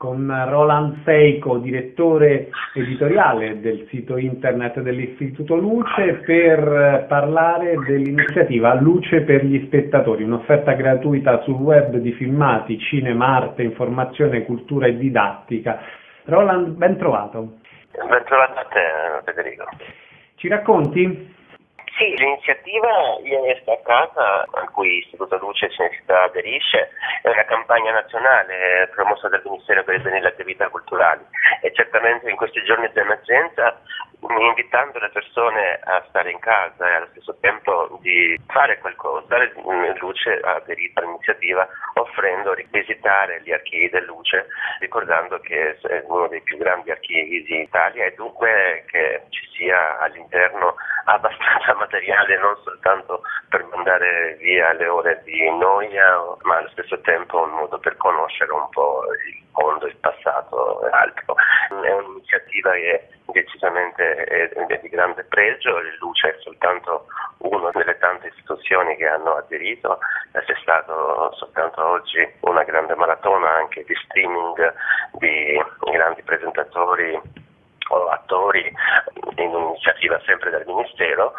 con Roland Seiko, direttore editoriale del sito internet dell'Istituto Luce, per parlare dell'iniziativa Luce per gli spettatori, un'offerta gratuita sul web di filmati, cinema, arte, informazione, cultura e didattica. Roland, ben trovato. Ben trovato a te, Federico. Ci racconti? Sì, l'iniziativa Io resto a casa, a cui Istituto Luce Cinecittà aderisce, è una campagna nazionale promossa dal Ministero per i beni e le attività culturali e certamente in questi giorni di emergenza invitando le persone a stare in casa e allo stesso tempo di fare qualcosa. Luce ha aderito all'iniziativa offrendo di visitare gli archivi del Luce, ricordando che è uno dei più grandi archivi d'Italia e dunque che ci sia all'interno abbastanza materiale non soltanto per mandare via le ore di noia, ma allo stesso tempo un modo per conoscere un po' il mondo, il passato e altro. È un'iniziativa che decisamente è di grande pregio. Il Luce è soltanto una delle tante istituzioni che hanno aderito, c'è stato soltanto oggi una grande maratona anche di streaming di grandi presentatori o attori in un'iniziativa sempre del Ministero.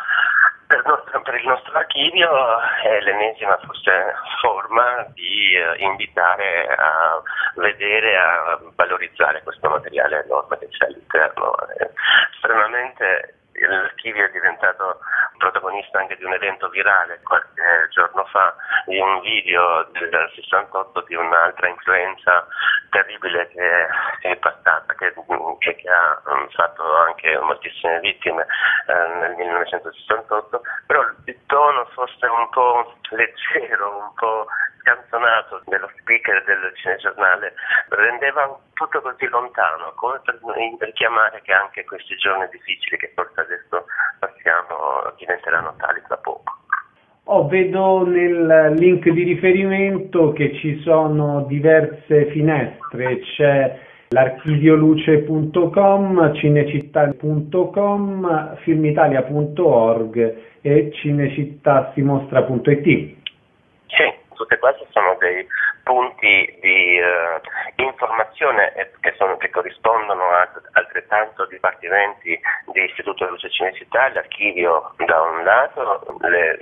Per il nostro archivio è l'ennesima forse forma di invitare a vedere, a valorizzare questo materiale enorme che c'è all'interno. Stranamente l'archivio è diventato protagonista anche di un evento virale qualche giorno fa, di un video del 68 di un'altra influenza terribile che è passata, che ha fatto anche moltissime vittime nel 1968, però il tono fosse un po' leggero, un po' scanzonato dello speaker del cinegiornale rendeva tutto così lontano, come per richiamare che anche questi giorni difficili che forse adesso passiamo diventeranno tali tra poco. Vedo nel link di riferimento che ci sono diverse finestre, c'è l'archivioluce.com, cinecittà.com, filmitalia.org e cinecittàsimostra.it. Sì, tutte queste sono dei punti di informazione che corrispondono a altrettanto dipartimenti di Istituto Luce Cinecittà, l'archivio da un lato, le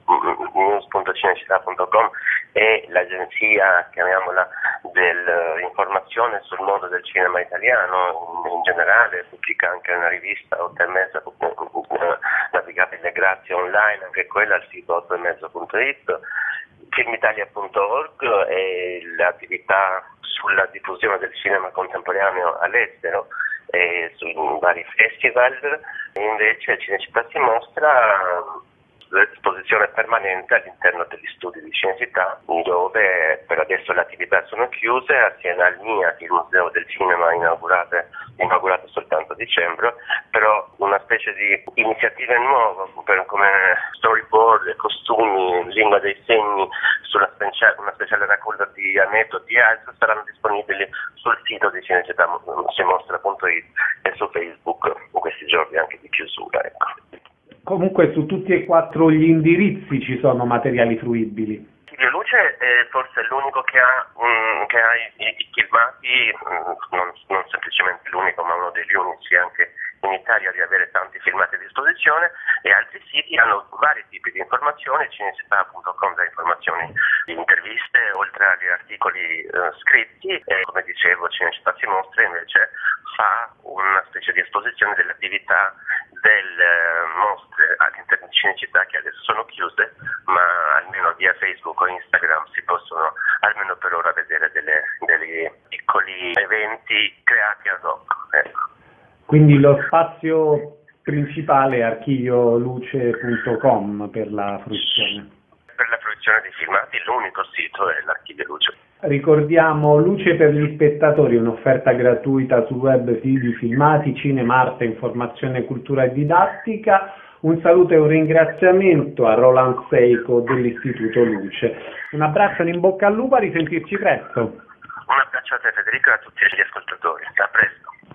news.cinecittà.com e l'agenzia, chiamiamola, dell'informazione sul mondo del cinema italiano in generale, pubblica anche una rivista 8.30, navigabile grazie online, anche quella al sito 8.30.it. Filmitalia.org e l'attività sulla diffusione del cinema contemporaneo all'estero e sui vari festival. Invece Cinecittà si mostra l'esposizione permanente all'interno degli studi di Cinecittà, dove per adesso le attività sono chiuse, assieme al MIAT, il Museo del Cinema inaugurato soltanto a dicembre, però una specie di iniziative nuove come storyboard, costumi, lingua dei segni, una speciale raccolta di aneddoti e altro saranno disponibili sul sito di cinecittà.it e su Facebook in questi giorni anche di chiusura. Ecco. Comunque su tutti e quattro gli indirizzi ci sono materiali fruibili. Archivio Luce è forse l'unico che ha i filmati, non semplicemente l'unico, ma uno degli unici anche in Italia di avere tanti filmati a disposizione, e altri siti hanno vari tipi di informazioni. Cinecittà.com dà informazioni di interviste oltre agli articoli scritti, e come dicevo Cinecittà si mostra invece fa una specie di esposizione delle attività delle mostre all'interno di Cinecittà che adesso sono chiuse, ma almeno via Facebook o Instagram si possono almeno per ora vedere dei piccoli eventi creati ad hoc. Ecco. Quindi lo spazio principale è archivioluce.com per la fruizione. Per la fruizione dei filmati l'unico sito è l'Archivio Luce. Ricordiamo Luce per gli spettatori, un'offerta gratuita sul web di filmati, cinema, arte, informazione, cultura e didattica. Un saluto e un ringraziamento a Roland Seiko dell'Istituto Luce. Un abbraccio e in bocca al lupo, a risentirci presto. Un abbraccio a te Federico e a tutti gli ascoltatori. A presto.